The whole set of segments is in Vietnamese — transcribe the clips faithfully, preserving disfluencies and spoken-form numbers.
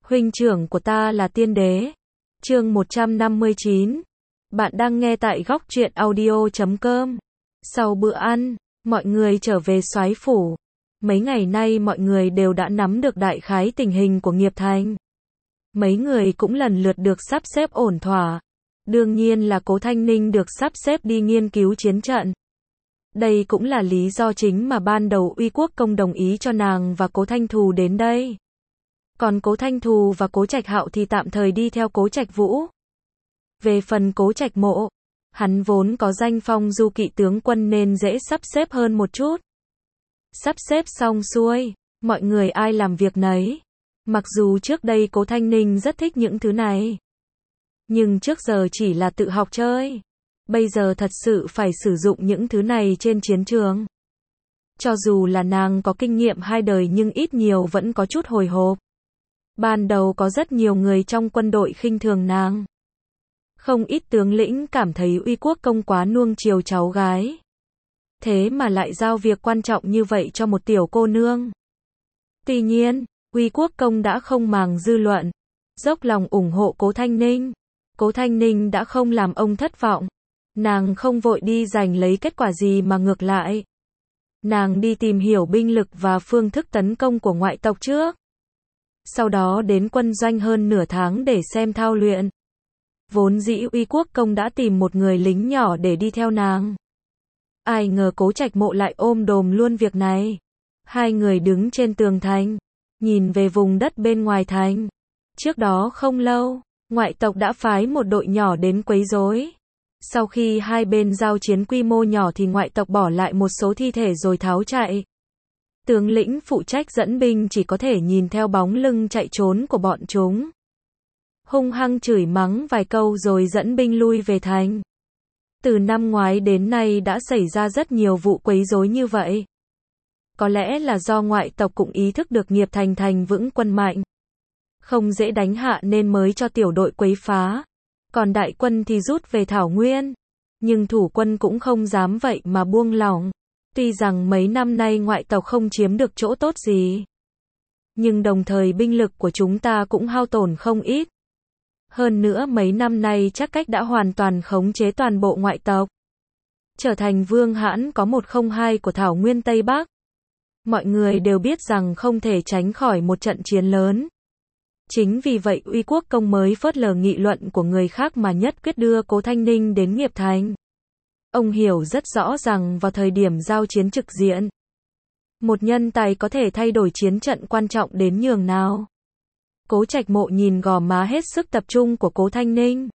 Huynh trưởng của ta là tiên đế. Chương một trăm năm mươi chín. Bạn đang nghe tại góc truyện audio chấm com. Sau bữa ăn, mọi người trở về soái phủ. Mấy ngày nay mọi người đều đã nắm được đại khái tình hình của nghiệp thành. Mấy người cũng lần lượt được sắp xếp ổn thỏa. Đương nhiên là Cố Thanh Ninh được sắp xếp đi nghiên cứu chiến trận. Đây cũng là lý do chính mà ban đầu Uy Quốc Công đồng ý cho nàng và Cố Thanh Thù đến đây. Còn Cố Thanh Thù và Cố Trạch Hạo thì tạm thời đi theo Cố Trạch Vũ. Về phần Cố Trạch Mộ, hắn vốn có danh phong du kỵ tướng quân nên dễ sắp xếp hơn một chút. Sắp xếp xong xuôi, mọi người ai làm việc nấy. Mặc dù trước đây Cố Thanh Ninh rất thích những thứ này, nhưng trước giờ chỉ là tự học chơi. Bây giờ thật sự phải sử dụng những thứ này trên chiến trường. Cho dù là nàng có kinh nghiệm hai đời nhưng ít nhiều vẫn có chút hồi hộp. Ban đầu có rất nhiều người trong quân đội khinh thường nàng. Không ít tướng lĩnh cảm thấy Uy Quốc Công quá nuông chiều cháu gái. Thế mà lại giao việc quan trọng như vậy cho một tiểu cô nương. Tuy nhiên, Uy Quốc Công đã không màng dư luận, dốc lòng ủng hộ Cố Thanh Ninh. Cố Thanh Ninh đã không làm ông thất vọng. Nàng không vội đi giành lấy kết quả gì mà ngược lại. Nàng đi tìm hiểu binh lực và phương thức tấn công của ngoại tộc trước. Sau đó đến quân doanh hơn nửa tháng để xem thao luyện. Vốn dĩ Uy Quốc Công đã tìm một người lính nhỏ để đi theo nàng. Ai ngờ Cố Trạch Mộ lại ôm đồm luôn việc này. Hai người đứng trên tường thành, nhìn về vùng đất bên ngoài thành. Trước đó không lâu, ngoại tộc đã phái một đội nhỏ đến quấy rối. Sau khi hai bên giao chiến quy mô nhỏ thì ngoại tộc bỏ lại một số thi thể rồi tháo chạy. Tướng lĩnh phụ trách dẫn binh chỉ có thể nhìn theo bóng lưng chạy trốn của bọn chúng. Hung hăng chửi mắng vài câu rồi dẫn binh lui về thành. Từ năm ngoái đến nay đã xảy ra rất nhiều vụ quấy rối như vậy. Có lẽ là do ngoại tộc cũng ý thức được nghiệp thành thành vững quân mạnh, không dễ đánh hạ nên mới cho tiểu đội quấy phá. Còn đại quân thì rút về Thảo Nguyên. Nhưng thủ quân cũng không dám vậy mà buông lỏng. Tuy rằng mấy năm nay ngoại tộc không chiếm được chỗ tốt gì, nhưng đồng thời binh lực của chúng ta cũng hao tổn không ít. Hơn nữa mấy năm nay chắc cách đã hoàn toàn khống chế toàn bộ ngoại tộc, trở thành vương hãn có một không hai của Thảo Nguyên Tây Bắc. Mọi người đều biết rằng không thể tránh khỏi một trận chiến lớn. Chính vì vậy Uy Quốc Công mới phớt lờ nghị luận của người khác mà nhất quyết đưa Cố Thanh Ninh đến nghiệp thành. Ông hiểu rất rõ rằng vào thời điểm giao chiến trực diện, một nhân tài có thể thay đổi chiến trận quan trọng đến nhường nào. Cố Trạch Mộ nhìn gò má hết sức tập trung của Cố Thanh Ninh.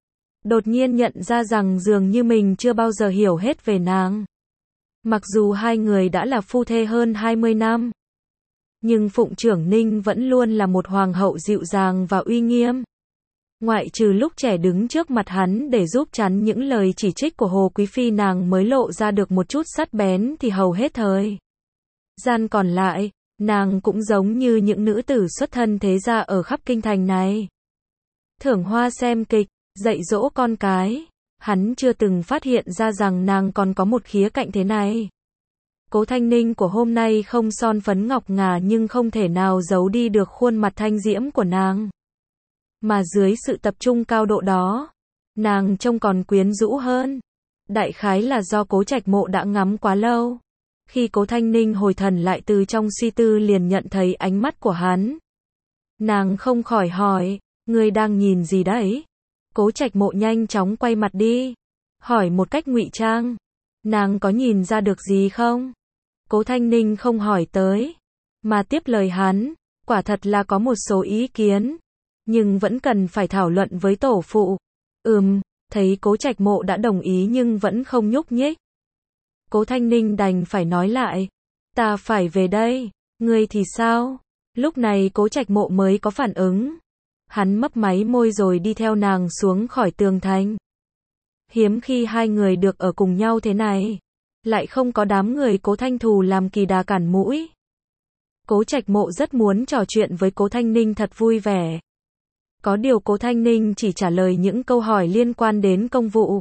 Đột nhiên nhận ra rằng dường như mình chưa bao giờ hiểu hết về nàng. Mặc dù hai người đã là phu thê hơn hai mươi năm, nhưng Phụng Trưởng Ninh vẫn luôn là một hoàng hậu dịu dàng và uy nghiêm. Ngoại trừ lúc trẻ đứng trước mặt hắn để giúp chắn những lời chỉ trích của Hồ Quý Phi nàng mới lộ ra được một chút sắc bén thì hầu hết thời gian còn lại, nàng cũng giống như những nữ tử xuất thân thế gia ở khắp kinh thành này. Thưởng hoa xem kịch, dạy dỗ con cái, hắn chưa từng phát hiện ra rằng nàng còn có một khía cạnh thế này. Cố Thanh Ninh của hôm nay không son phấn ngọc ngà nhưng không thể nào giấu đi được khuôn mặt thanh diễm của nàng. Mà dưới sự tập trung cao độ đó, nàng trông còn quyến rũ hơn. Đại khái là do Cố Trạch Mộ đã ngắm quá lâu. Khi Cố Thanh Ninh hồi thần lại từ trong suy tư liền nhận thấy ánh mắt của hắn. Nàng không khỏi hỏi, ngươi đang nhìn gì đấy? Cố Trạch Mộ nhanh chóng quay mặt đi, hỏi một cách ngụy trang, nàng có nhìn ra được gì không? Cố Thanh Ninh không hỏi tới, mà tiếp lời hắn, quả thật là có một số ý kiến, nhưng vẫn cần phải thảo luận với tổ phụ. Ừm, thấy Cố Trạch Mộ đã đồng ý nhưng vẫn không nhúc nhích. Cố Thanh Ninh đành phải nói lại, ta phải về đây, ngươi thì sao? Lúc này Cố Trạch Mộ mới có phản ứng. Hắn mấp máy môi rồi đi theo nàng xuống khỏi tường thành. Hiếm khi hai người được ở cùng nhau thế này, lại không có đám người Cố Thanh Thù làm kỳ đà cản mũi. Cố Trạch Mộ rất muốn trò chuyện với Cố Thanh Ninh thật vui vẻ. Có điều Cố Thanh Ninh chỉ trả lời những câu hỏi liên quan đến công vụ.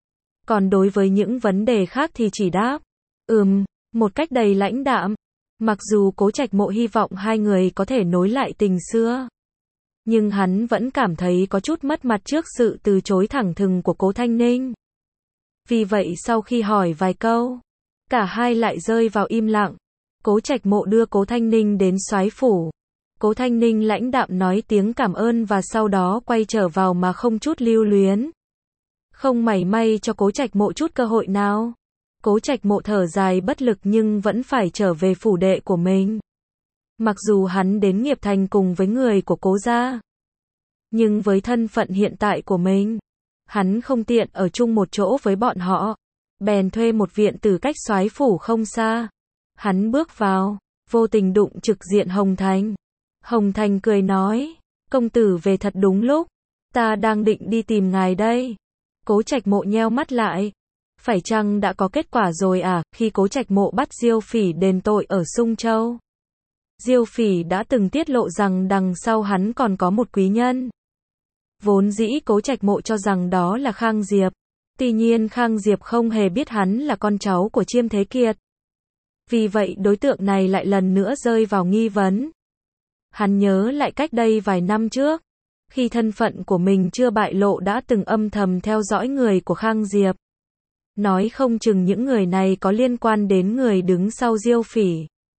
Còn đối với những vấn đề khác thì chỉ đáp, ừm, một cách đầy lãnh đạm. Mặc dù Cố Trạch Mộ hy vọng hai người có thể nối lại tình xưa. Nhưng hắn vẫn cảm thấy có chút mất mặt trước sự từ chối thẳng thừng của Cố Thanh Ninh. Vì vậy sau khi hỏi vài câu, cả hai lại rơi vào im lặng. Cố Trạch Mộ đưa Cố Thanh Ninh đến soái phủ. Cố Thanh Ninh lãnh đạm nói tiếng cảm ơn và sau đó quay trở vào mà không chút lưu luyến. Không mảy may cho Cố Trạch Mộ chút cơ hội nào. Cố Trạch Mộ thở dài bất lực nhưng vẫn phải trở về phủ đệ của mình. Mặc dù hắn đến Nghiệp Thành cùng với người của Cố gia, nhưng với thân phận hiện tại của mình, hắn không tiện ở chung một chỗ với bọn họ. Bèn thuê một viện tử cách soái phủ không xa. Hắn bước vào, vô tình đụng trực diện Hồng Thành. Hồng Thành cười nói, công tử về thật đúng lúc, ta đang định đi tìm ngài đây. Cố Trạch Mộ nheo mắt lại. Phải chăng đã có kết quả rồi à? Khi Cố Trạch Mộ bắt Diêu Phỉ đền tội ở Sung Châu, Diêu Phỉ đã từng tiết lộ rằng đằng sau hắn còn có một quý nhân. Vốn dĩ Cố Trạch Mộ cho rằng đó là Khang Diệp. Tuy nhiên Khang Diệp không hề biết hắn là con cháu của Chiêm Thế Kiệt. Vì vậy đối tượng này lại lần nữa rơi vào nghi vấn. Hắn nhớ lại cách đây vài năm trước, khi thân phận của mình chưa bại lộ đã từng âm thầm theo dõi người của Khang Diệp. Nói không chừng những người này có liên quan đến người đứng sau Diêu Phỉ.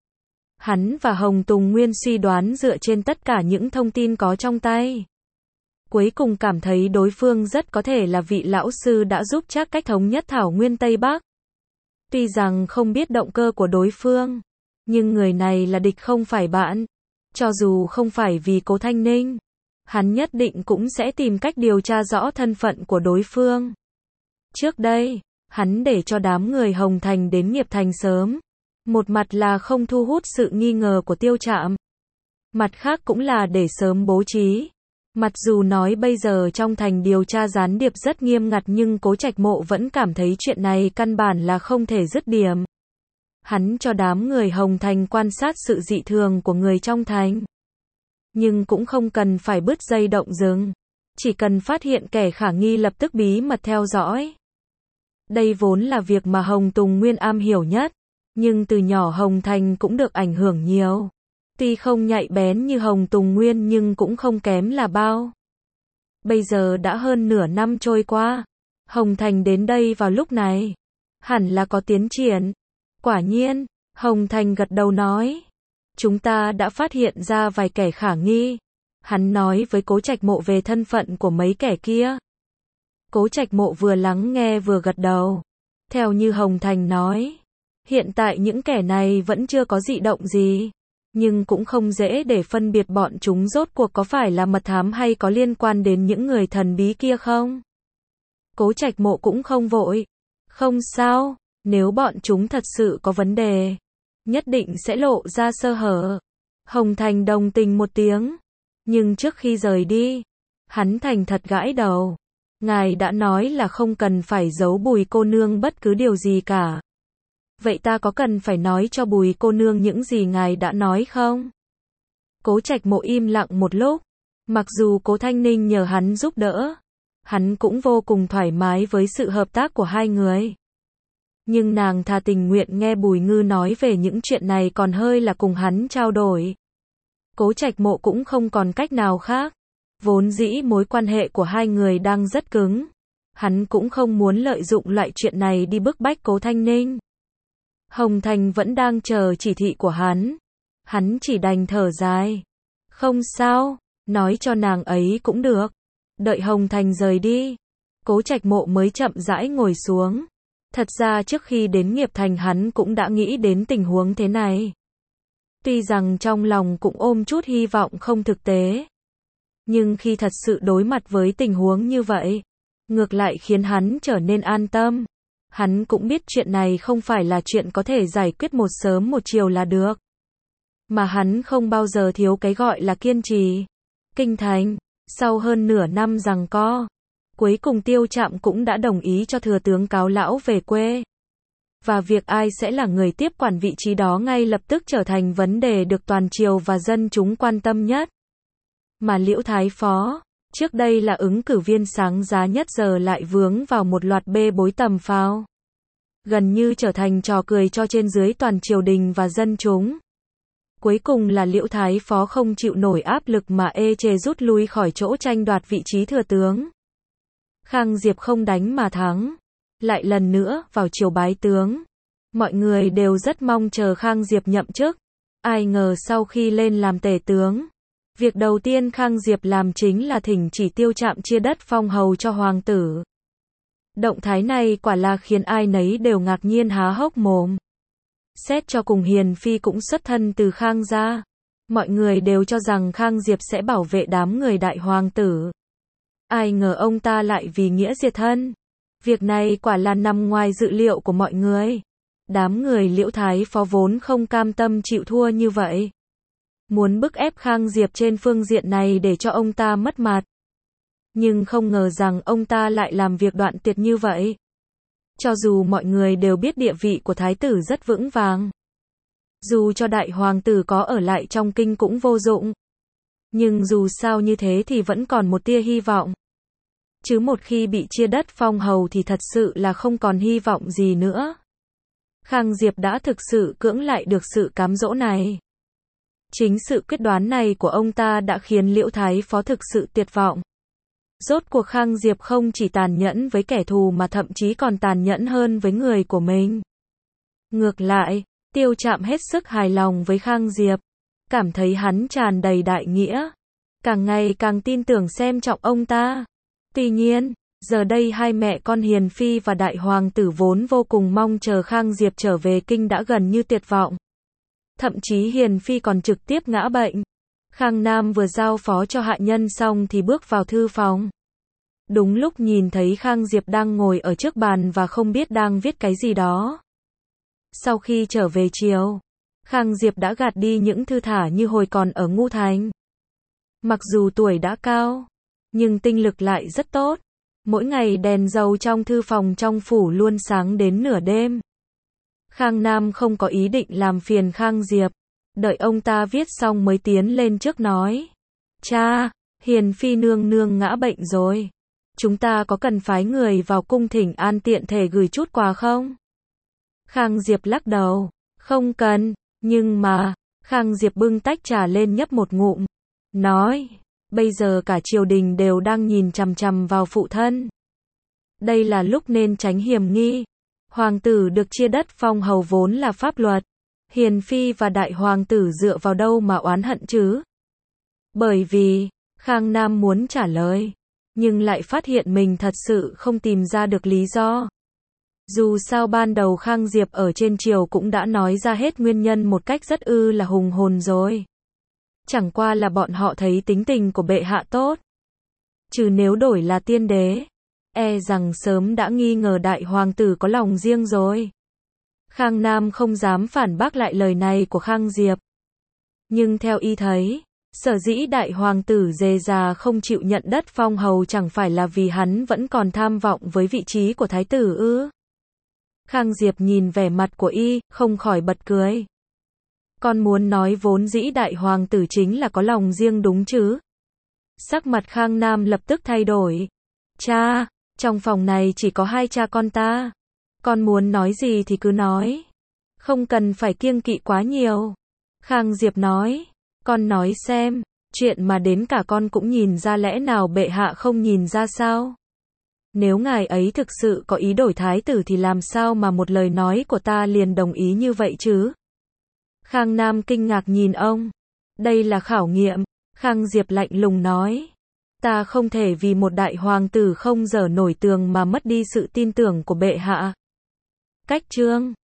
Hắn và Hồng Tùng Nguyên suy đoán dựa trên tất cả những thông tin có trong tay. Cuối cùng cảm thấy đối phương rất có thể là vị lão sư đã giúp Trác Cách thống nhất Thảo Nguyên Tây Bắc. Tuy rằng không biết động cơ của đối phương, nhưng người này là địch không phải bạn. Cho dù không phải vì Cố Thanh Ninh, hắn nhất định cũng sẽ tìm cách điều tra rõ thân phận của đối phương. Trước đây, hắn để cho đám người Hồng Thành đến Nghiệp Thành sớm. Một mặt là không thu hút sự nghi ngờ của Tiêu Trạm. Mặt khác cũng là để sớm bố trí. Mặc dù nói bây giờ trong thành điều tra gián điệp rất nghiêm ngặt nhưng Cố Trạch Mộ vẫn cảm thấy chuyện này căn bản là không thể dứt điểm. Hắn cho đám người Hồng Thành quan sát sự dị thường của người trong thành. Nhưng cũng không cần phải bứt dây động rừng. Chỉ cần phát hiện kẻ khả nghi lập tức bí mật theo dõi. Đây vốn là việc mà Hồng Tùng Nguyên am hiểu nhất. Nhưng từ nhỏ Hồng Thành cũng được ảnh hưởng nhiều. Tuy không nhạy bén như Hồng Tùng Nguyên nhưng cũng không kém là bao. Bây giờ đã hơn nửa năm trôi qua. Hồng Thành đến đây vào lúc này. Hẳn là có tiến triển. Quả nhiên, Hồng Thành gật đầu nói. Chúng ta đã phát hiện ra vài kẻ khả nghi. Hắn nói với Cố Trạch Mộ về thân phận của mấy kẻ kia. Cố Trạch Mộ vừa lắng nghe vừa gật đầu. Theo như Hồng Thành nói, hiện tại những kẻ này vẫn chưa có dị động gì. Nhưng cũng không dễ để phân biệt bọn chúng rốt cuộc có phải là mật thám hay có liên quan đến những người thần bí kia không. Cố Trạch Mộ cũng không vội. Không sao, nếu bọn chúng thật sự có vấn đề, nhất định sẽ lộ ra sơ hở. Hồng Thành đồng tình một tiếng. Nhưng trước khi rời đi, hắn thành thật gãi đầu. Ngài đã nói là không cần phải giấu Bùi cô nương bất cứ điều gì cả. Vậy ta có cần phải nói cho Bùi cô nương những gì ngài đã nói không? Cố Trạch Mộ im lặng một lúc. Mặc dù Cố Thanh Ninh nhờ hắn giúp đỡ, hắn cũng vô cùng thoải mái với sự hợp tác của hai người. Nhưng nàng thà tình nguyện nghe Bùi Ngư nói về những chuyện này còn hơi là cùng hắn trao đổi. Cố Trạch Mộ cũng không còn cách nào khác. Vốn dĩ mối quan hệ của hai người đang rất cứng. Hắn cũng không muốn lợi dụng loại chuyện này đi bức bách Cố Thanh Ninh. Hồng Thành vẫn đang chờ chỉ thị của hắn. Hắn chỉ đành thở dài. Không sao, nói cho nàng ấy cũng được. Đợi Hồng Thành rời đi, Cố Trạch Mộ mới chậm rãi ngồi xuống. Thật ra trước khi đến Nghiệp Thành hắn cũng đã nghĩ đến tình huống thế này. Tuy rằng trong lòng cũng ôm chút hy vọng không thực tế. Nhưng khi thật sự đối mặt với tình huống như vậy, ngược lại khiến hắn trở nên an tâm. Hắn cũng biết chuyện này không phải là chuyện có thể giải quyết một sớm một chiều là được. Mà hắn không bao giờ thiếu cái gọi là kiên trì. Kinh thành, sau hơn nửa năm giằng co, cuối cùng Tiêu Trạm cũng đã đồng ý cho thừa tướng Cáo Lão về quê. Và việc ai sẽ là người tiếp quản vị trí đó ngay lập tức trở thành vấn đề được toàn triều và dân chúng quan tâm nhất. Mà Liễu Thái Phó, trước đây là ứng cử viên sáng giá nhất giờ lại vướng vào một loạt bê bối tầm phao. Gần như trở thành trò cười cho trên dưới toàn triều đình và dân chúng. Cuối cùng là Liễu Thái Phó không chịu nổi áp lực mà ê chề rút lui khỏi chỗ tranh đoạt vị trí thừa tướng. Khang Diệp không đánh mà thắng. Lại lần nữa, vào triều bái tướng. Mọi người đều rất mong chờ Khang Diệp nhậm chức. Ai ngờ sau khi lên làm tể tướng, việc đầu tiên Khang Diệp làm chính là thỉnh chỉ Tiêu Trạm chia đất phong hầu cho hoàng tử. Động thái này quả là khiến ai nấy đều ngạc nhiên há hốc mồm. Xét cho cùng Hiền Phi cũng xuất thân từ Khang gia. Mọi người đều cho rằng Khang Diệp sẽ bảo vệ đám người đại hoàng tử. Ai ngờ ông ta lại vì nghĩa diệt thân. Việc này quả là nằm ngoài dự liệu của mọi người. Đám người Liễu Thái Phó vốn không cam tâm chịu thua như vậy. Muốn bức ép Khang Diệp trên phương diện này để cho ông ta mất mặt. Nhưng không ngờ rằng ông ta lại làm việc đoạn tuyệt như vậy. Cho dù mọi người đều biết địa vị của thái tử rất vững vàng. Dù cho đại hoàng tử có ở lại trong kinh cũng vô dụng. Nhưng dù sao như thế thì vẫn còn một tia hy vọng. Chứ một khi bị chia đất phong hầu thì thật sự là không còn hy vọng gì nữa. Khang Diệp đã thực sự cưỡng lại được sự cám dỗ này. Chính sự quyết đoán này của ông ta đã khiến Liễu Thái Phó thực sự tuyệt vọng. Rốt cuộc Khang Diệp không chỉ tàn nhẫn với kẻ thù mà thậm chí còn tàn nhẫn hơn với người của mình. Ngược lại, Tiêu Trạm hết sức hài lòng với Khang Diệp. Cảm thấy hắn tràn đầy đại nghĩa. Càng ngày càng tin tưởng xem trọng ông ta. Tuy nhiên, giờ đây hai mẹ con Hiền Phi và đại hoàng tử vốn vô cùng mong chờ Khang Diệp trở về kinh đã gần như tuyệt vọng. Thậm chí Hiền Phi còn trực tiếp ngã bệnh. Khang Nam vừa giao phó cho hạ nhân xong thì bước vào thư phòng. Đúng lúc nhìn thấy Khang Diệp đang ngồi ở trước bàn và không biết đang viết cái gì đó. Sau khi trở về chiều, Khang Diệp đã gạt đi những thư thả như hồi còn ở Ngũ Thành. Mặc dù tuổi đã cao, nhưng tinh lực lại rất tốt. Mỗi ngày đèn dầu trong thư phòng trong phủ luôn sáng đến nửa đêm. Khang Nam không có ý định làm phiền Khang Diệp. Đợi ông ta viết xong mới tiến lên trước nói. Cha, Hiền Phi nương nương ngã bệnh rồi. Chúng ta có cần phái người vào cung thỉnh an tiện thể gửi chút quà không? Khang Diệp lắc đầu. Không cần, nhưng mà, Khang Diệp bưng tách trà lên nhấp một ngụm. Nói, bây giờ cả triều đình đều đang nhìn chằm chằm vào phụ thân. Đây là lúc nên tránh hiểm nghi. Hoàng tử được chia đất phong hầu vốn là pháp luật. Hiền Phi và đại hoàng tử dựa vào đâu mà oán hận chứ? Bởi vì, Khang Nam muốn trả lời, nhưng lại phát hiện mình thật sự không tìm ra được lý do. Dù sao ban đầu Khang Diệp ở trên triều cũng đã nói ra hết nguyên nhân một cách rất ư là hùng hồn rồi. Chẳng qua là bọn họ thấy tính tình của bệ hạ tốt. Chứ nếu đổi là tiên đế, e rằng sớm đã nghi ngờ đại hoàng tử có lòng riêng rồi. Khang Nam không dám phản bác lại lời này của Khang Diệp. Nhưng theo y thấy, sở dĩ đại hoàng tử dề già không chịu nhận đất phong hầu chẳng phải là vì hắn vẫn còn tham vọng với vị trí của thái tử ư? Khang Diệp nhìn vẻ mặt của y, không khỏi bật cười. Con muốn nói vốn dĩ đại hoàng tử chính là có lòng riêng đúng chứ? Sắc mặt Khang Nam lập tức thay đổi. Cha, trong phòng này chỉ có hai cha con ta. Con muốn nói gì thì cứ nói. Không cần phải kiêng kỵ quá nhiều. Khang Diệp nói. Con nói xem, chuyện mà đến cả con cũng nhìn ra lẽ nào bệ hạ không nhìn ra sao? Nếu ngài ấy thực sự có ý đổi thái tử thì làm sao mà một lời nói của ta liền đồng ý như vậy chứ? Khang Nam kinh ngạc nhìn ông. Đây là khảo nghiệm. Khang Diệp lạnh lùng nói. Ta không thể vì một đại hoàng tử không dở nổi tường mà mất đi sự tin tưởng của bệ hạ. Cách chương